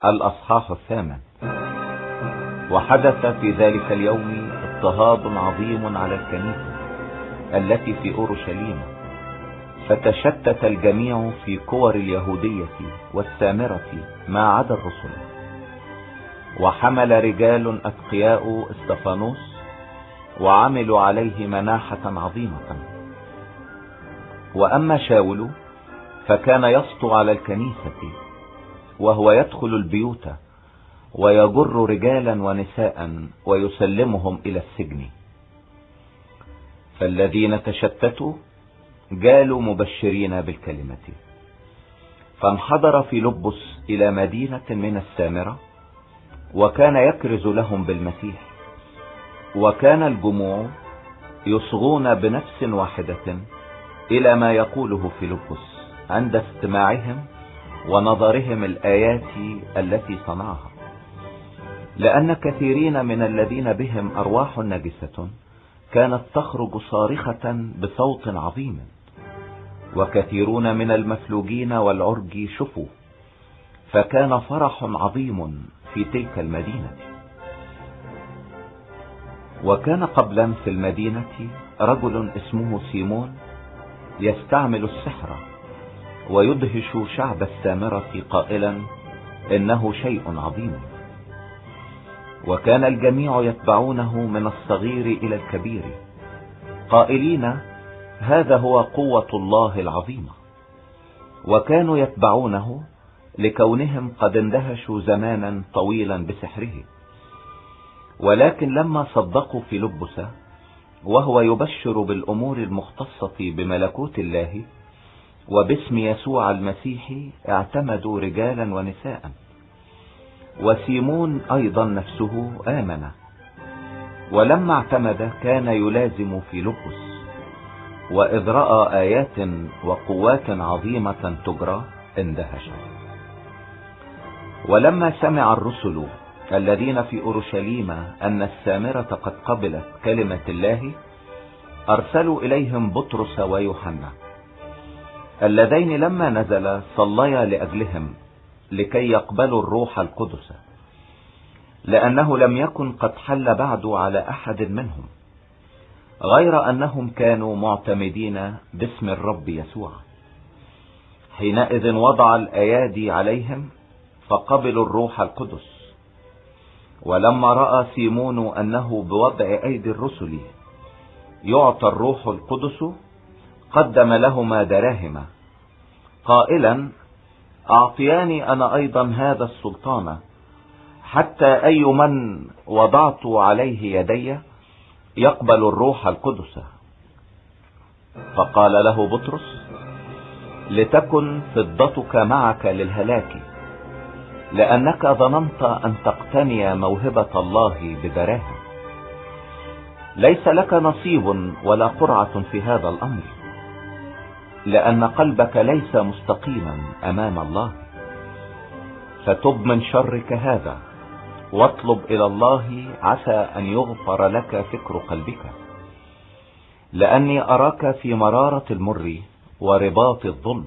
الأصحاح 8. وحدث في ذلك اليوم اضطهاد عظيم على الكنيسة التي في أورشليم، فتشتت الجميع في كور اليهودية والسامرة ما عدا الرسل. وحمل رجال أتقياء استفانوس وعملوا عليه مناحة عظيمة. وأما شاول فكان يسطو على الكنيسة، وهو يدخل البيوت ويجر رجالا ونساء ويسلمهم إلى السجن. فالذين تشتتوا جالوا مبشرين بالكلمة، فانحدر فيلبس إلى مدينة من السامرة، وكان يكرز لهم بالمسيح. وكان الجموع يصغون بنفس واحدة إلى ما يقوله فيلبس عند استماعهم ونظرهم الآيات التي صنعها، لأن كثيرين من الذين بهم أرواح نجسة كانت تخرج صارخة بصوت عظيم، وكثيرون من المفلوجين والعرج شفوا، فكان فرح عظيم في تلك المدينة. وكان قبلا في المدينة رجل اسمه سيمون يستعمل السحر ويدهش شعب السامرة قائلا إنه شيء عظيم. وكان الجميع يتبعونه من الصغير إلى الكبير قائلين هذا هو قوة الله العظيمة. وكانوا يتبعونه لكونهم قد اندهشوا زمانا طويلا بسحره. ولكن لما صدقوا فيلبس وهو يبشر بالأمور المختصة بملكوت الله وباسم يسوع المسيح، اعتمدوا رجالا ونساء. وسيمون أيضا نفسه آمن، ولما اعتمد كان يلازم فيلبس، وإذ رأى آيات وقوات عظيمة تجرى اندهش. ولما سمع الرسل الذين في أورشليم أن السامرة قد قبلت كلمة الله، أرسلوا إليهم بطرس ويوحنا، اللذين لما نزل صليا لأجلهم لكي يقبلوا الروح القدس، لأنه لم يكن قد حل بعد على أحد منهم، غير أنهم كانوا معتمدين باسم الرب يسوع. حينئذ وضع الأيادي عليهم فقبلوا الروح القدس. ولما رأى سيمون أنه بوضع أيدي الرسل يعطى الروح القدس، قدم لهما دراهم قائلا أعطياني أنا أيضا هذا السلطان، حتى أي من وضعت عليه يدي يقبل الروح القدس. فقال له بطرس لتكن فضتك معك للهلاك، لأنك ظننت أن تقتني موهبة الله بدراهم. ليس لك نصيب ولا قرعة في هذا الأمر، لأن قلبك ليس مستقيما أمام الله. فتب من شرك هذا واطلب إلى الله، عسى أن يغفر لك فكر قلبك، لأني أراك في مرارة المر ورباط الظلم.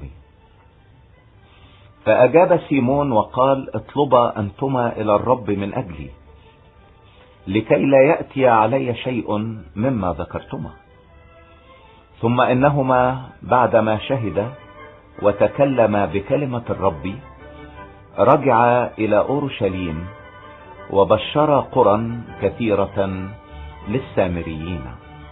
فأجاب سيمون وقال اطلبا أنتما إلى الرب من أجلي، لكي لا يأتي علي شيء مما ذكرتما. ثم إنهما بعدما شهد وتكلم بكلمة الرب رجعا إلى أورشليم، وبشر قرى كثيرة للسامريين.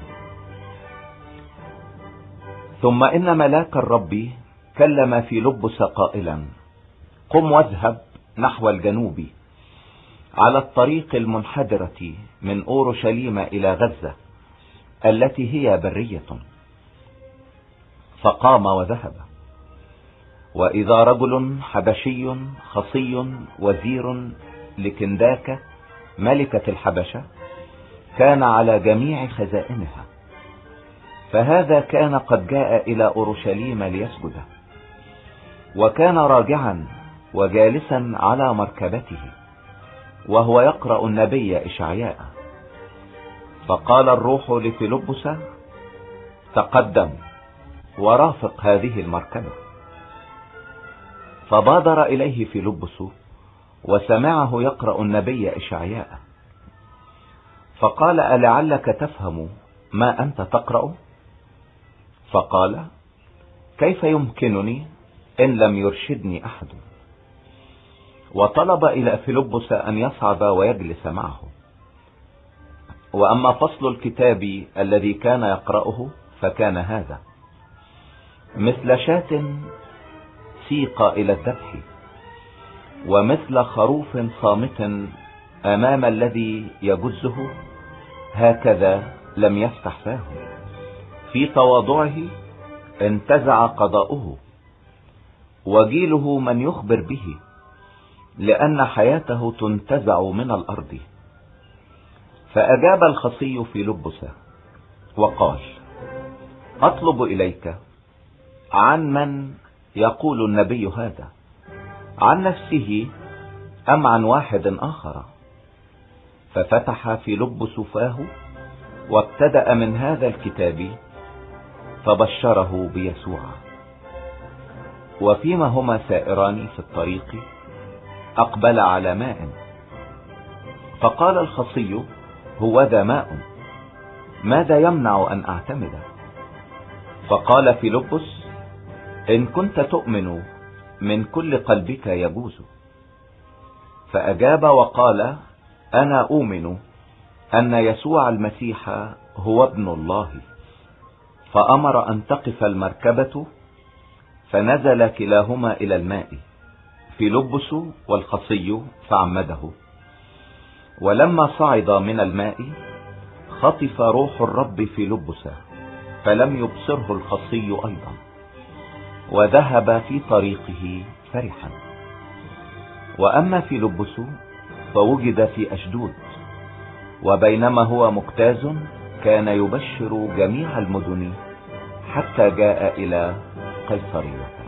ثم إن ملاك الرب كلم فيلبس قائلا قم واذهب نحو الجنوب على الطريق المنحدرة من أورشليم إلى غزة التي هي برية. فقام وذهب. وإذا رجل حبشي خصي وزير لكنداك ملكة الحبشة كان على جميع خزائنها، فهذا كان قد جاء إلى أورشليم ليسجد، وكان راجعا وجالسا على مركبته وهو يقرأ النبي إشعياء. فقال الروح لفيلبس تقدم ورافق هذه المركبة. فبادر إليه فيلبس وسمعه يقرأ النبي إشعياء، فقال: ألعلك تفهم ما أنت تقرأ؟ فقال: كيف يمكنني إن لم يرشدني أحد؟ وطلب إلى فيلبس أن يصعد ويجلس معه. وأما فصل الكتاب الذي كان يقرأه فكان هذا: مثل شاة سيق إلى الذبح، ومثل خروف صامت أمام الذي يجزه، هكذا لم يفتح فاه. في تواضعه انتزع قضاؤه، وجيله من يخبر به، لأن حياته تنتزع من الأرض. فأجاب الخصي فيلبس وقال: أطلب إليك عن من يقول النبي هذا، عن نفسه أم عن واحد آخر؟ ففتح فيلبس فاه وابتدأ من هذا الكتاب، فبشره بيسوع. وفيما هما سائران في الطريق أقبل على ماء، فقال الخصي: هو ذا ماء، ماذا يمنع أن أعتمد؟ فقال فيلبس: إن كنت تؤمن من كل قلبك يجوز. فأجاب وقال: أنا أؤمن أن يسوع المسيح هو ابن الله. فأمر أن تقف المركبة، فنزل كلاهما إلى الماء، فيلبس والخصي، فعمده. ولما صعد من الماء خطف روح الرب فيلبس، فلم يبصره الخصي أيضا، وذهب في طريقه فرحا. وأما فيلبس فوجد في أشدود، وبينما هو مجتاز كان يبشر جميع المدن حتى جاء إلى قيصرية.